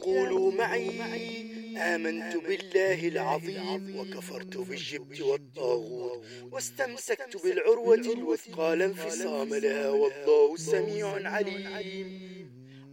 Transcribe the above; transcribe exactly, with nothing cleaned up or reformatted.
قولوا معي: آمنت بالله العظيم وكفرت بالجبت والطاغوت واستمسكت بالعروة الوثقى لا انفصام لها والله سميع عليم.